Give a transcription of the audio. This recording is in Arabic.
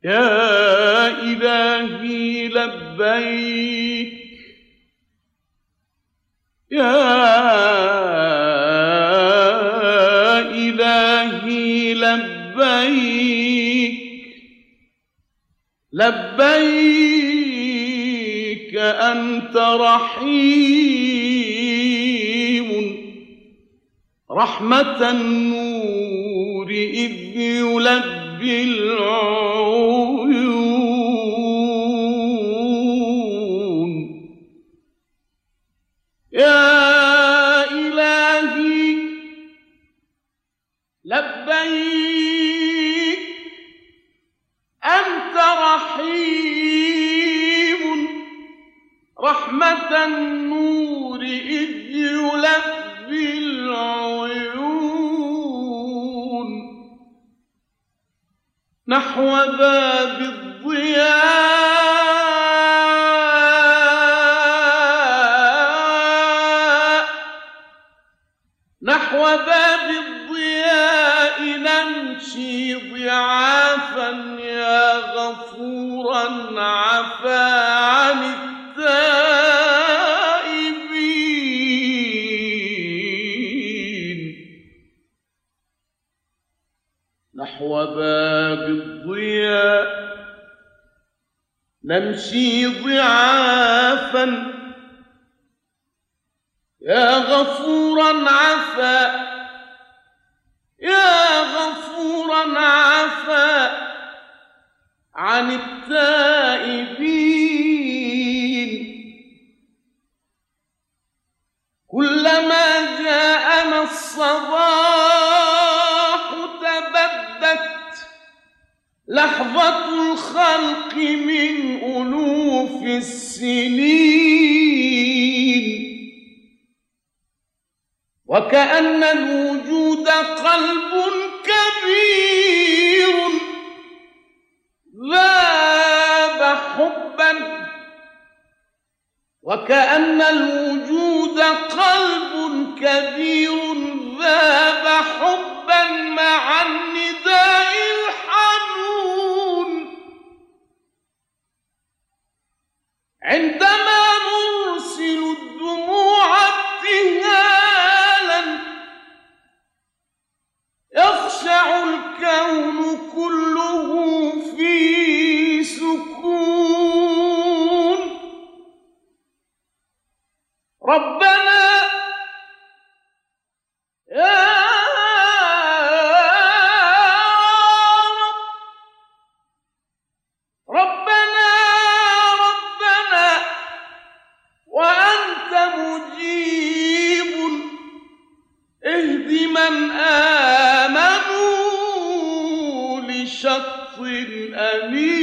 يا إلهي لبيك، يا إلهي لبيك، لبيك أنت رحيم، رحمة النور إذ يلبي العيون. يا إلهي لبيك أنت رحيم، رحمة النور إذ يلبي العيون. نحو باب الضياء، نحو باب الضياء نمشي ضعافا، يا غفورا عفا عن التائبين. نحو باب الضياء نمشي ضعافا، يا غفورا عفا، يا غفورا عفا عن التائبين. كلما جاءنا الصباح تبدت لحظة الخلق من ألوف السنين، وكأن الوجود قلب كبير ذاب حبا، وكأن الوجود قلب كبير ذاب حبا مع النداء الحنون. عندما نرسل الدموع ابتهالا يخشع الكون كله في سكون. ربنا يا ربنا ربنا وأنت مجيب، اهد من آمنوا لشط أمين.